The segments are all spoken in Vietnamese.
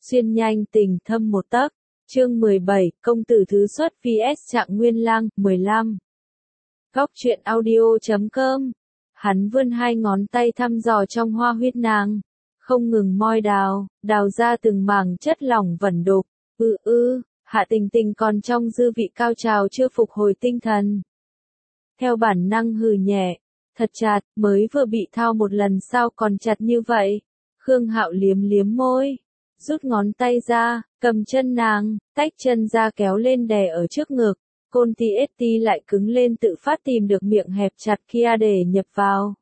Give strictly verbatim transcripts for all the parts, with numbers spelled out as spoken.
xuyên nhanh tình thâm một tấc. Chương mười bảy, công tử thứ xuất vs Trạng Nguyên Lang, mười lăm. Góc truyện audio chấm com. Hắn vươn hai ngón tay thăm dò trong hoa huyết nàng, không ngừng moi đào, đào ra từng mảng chất lỏng vẩn đục. Ư ư, Hạ Tình Tình còn trong dư vị cao trào chưa phục hồi tinh thần. Theo bản năng hừ nhẹ, thật chặt, mới vừa bị thao một lần sao còn chặt như vậy. Khương Hạo liếm liếm môi, rút ngón tay ra, cầm chân nàng, tách chân ra kéo lên đè ở trước ngực. Côn ti ét ti lại cứng lên tự phát tìm được miệng hẹp chặt kia để nhập vào.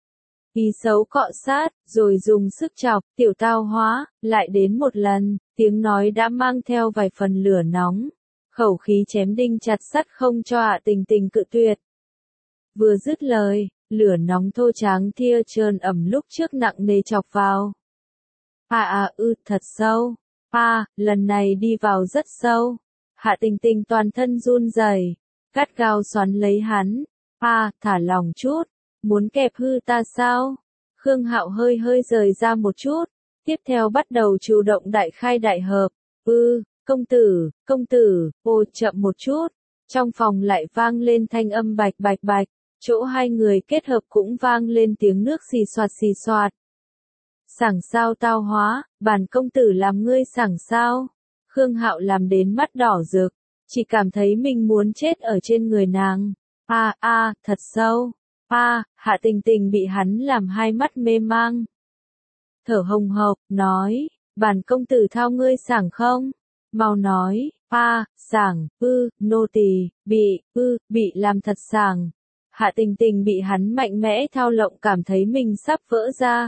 Ý xấu cọ sát, rồi dùng sức chọc, tiểu tao hóa, lại đến một lần, tiếng nói đã mang theo vài phần lửa nóng. Khẩu khí chém đinh chặt sắt không cho Hạ Tình Tình cự tuyệt. Vừa dứt lời, lửa nóng thô tráng thia trơn ẩm lúc trước nặng nề chọc vào. À à ư thật sâu, à, lần này đi vào rất sâu. Hạ Tình Tình toàn thân run rẩy, gắt gao xoắn lấy hắn. À, thả lòng chút, muốn kẹp hư ta sao? Khương Hạo hơi hơi rời ra một chút, tiếp theo bắt đầu chủ động đại khai đại hợp. Ư, công tử, công tử, ô chậm một chút. Trong phòng lại vang lên thanh âm bạch bạch bạch, chỗ hai người kết hợp cũng vang lên tiếng nước xì xoạt xì xoạt. Sảng sao tao hóa, bản công tử làm ngươi sảng sao? Khương Hạo làm đến mắt đỏ rực, chỉ cảm thấy mình muốn chết ở trên người nàng. A a, thật sâu. A, Hạ Tình Tình bị hắn làm hai mắt mê mang. Thở hồng hộc, nói, bản công tử thao ngươi sảng không? Mau nói, a, sảng, ư, nô tỳ, bị, ư, bị làm thật sảng. Hạ Tình Tình bị hắn mạnh mẽ thao lộng cảm thấy mình sắp vỡ ra.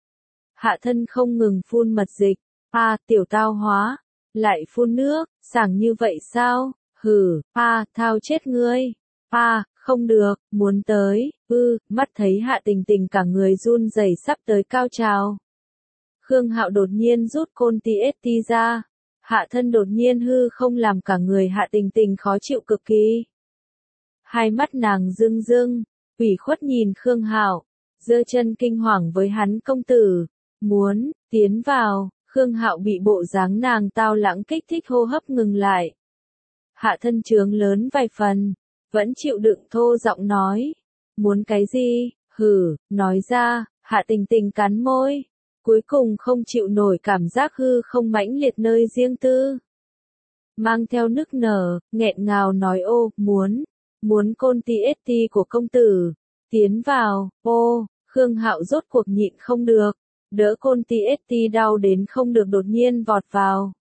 Hạ thân không ngừng phun mật dịch. A, tiểu tao hóa. Lại phun nước, sảng như vậy sao? Hừ, a, thao chết ngươi. A, không được, muốn tới, ư, mắt thấy Hạ Tình Tình cả người run rẩy sắp tới cao trào. Khương Hạo đột nhiên rút côn ti ét ti ra. Hạ thân đột nhiên hư không làm cả người Hạ Tình Tình khó chịu cực kỳ. Hai mắt nàng rưng rưng, ủy khuất nhìn Khương Hạo, giơ chân kinh hoàng với hắn công tử, muốn, tiến vào. Khương Hạo bị bộ dáng nàng tao lãng kích thích hô hấp ngừng lại. Hạ thân trướng lớn vài phần, vẫn chịu đựng thô giọng nói. Muốn cái gì? Hử, nói ra. Hạ Tình Tình cắn môi. Cuối cùng không chịu nổi cảm giác hư không mãnh liệt nơi riêng tư. Mang theo nức nở, nghẹn ngào nói ô, muốn, muốn côn ti ét ti của công tử. Tiến vào, ô, Khương Hạo rốt cuộc nhịn không được. Đỡ côn ti ét ti đau đến không được đột nhiên vọt vào.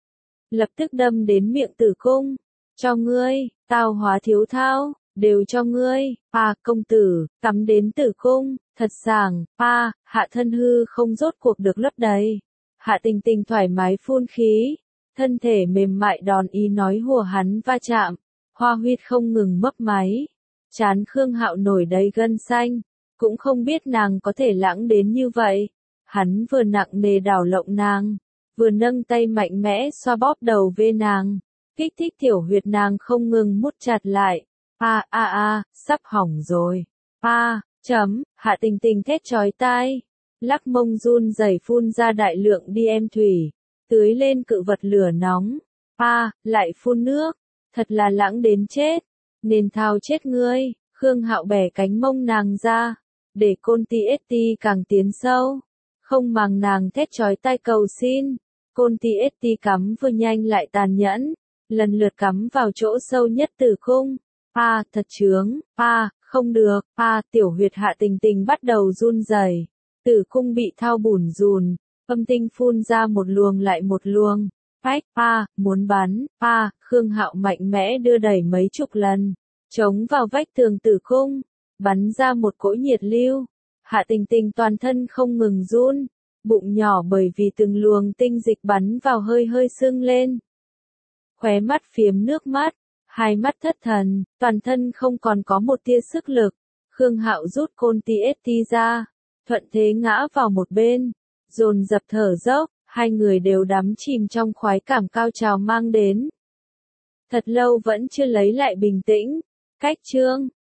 Lập tức đâm đến miệng tử cung. Cho ngươi, tao hóa thiếu thao, đều cho ngươi. À, công tử, cắm đến tử cung, thật sảng. À, hạ thân hư không rốt cuộc được lấp đầy. Hạ Tình Tình thoải mái phun khí. Thân thể mềm mại đòn ý nói hùa hắn va chạm. Hoa huyết không ngừng mấp máy. Chán Khương Hạo nổi đầy gân xanh. Cũng không biết nàng có thể lãng đến như vậy. Hắn vừa nặng nề đảo lộng nàng, vừa nâng tay mạnh mẽ xoa bóp đầu vê nàng, kích thích tiểu huyệt nàng không ngừng mút chặt lại. A a a, sắp hỏng rồi. A, chấm, Hạ Tình Tình thét chói tai, lắc mông run rẩy phun ra đại lượng đi em thủy, tưới lên cự vật lửa nóng. A, lại phun nước, thật là lãng đến chết, nên thao chết ngươi. Khương Hạo bẻ cánh mông nàng ra, để côn ti ét ti càng tiến sâu. Không màng nàng thét chói tai cầu xin, côn ti ét ti cắm vừa nhanh lại tàn nhẫn, lần lượt cắm vào chỗ sâu nhất tử cung. A, thật chướng, a, không được, a, tiểu huyệt Hạ Tình Tình bắt đầu run rẩy, tử cung bị thao bủn rùn, âm tinh phun ra một luồng lại một luồng. Phách, a, muốn bắn, a, Khương Hạo mạnh mẽ đưa đẩy mấy chục lần, chống vào vách tường tử cung, bắn ra một cỗ nhiệt lưu. Hạ Tình Tình toàn thân không ngừng run, bụng nhỏ bởi vì từng luồng tinh dịch bắn vào hơi hơi sưng lên. Khóe mắt phiếm nước mắt, hai mắt thất thần, toàn thân không còn có một tia sức lực. Khương Hạo rút côn ti ét ti ra, thuận thế ngã vào một bên, dồn dập thở dốc, hai người đều đắm chìm trong khoái cảm cao trào mang đến. Thật lâu vẫn chưa lấy lại bình tĩnh, cách chương.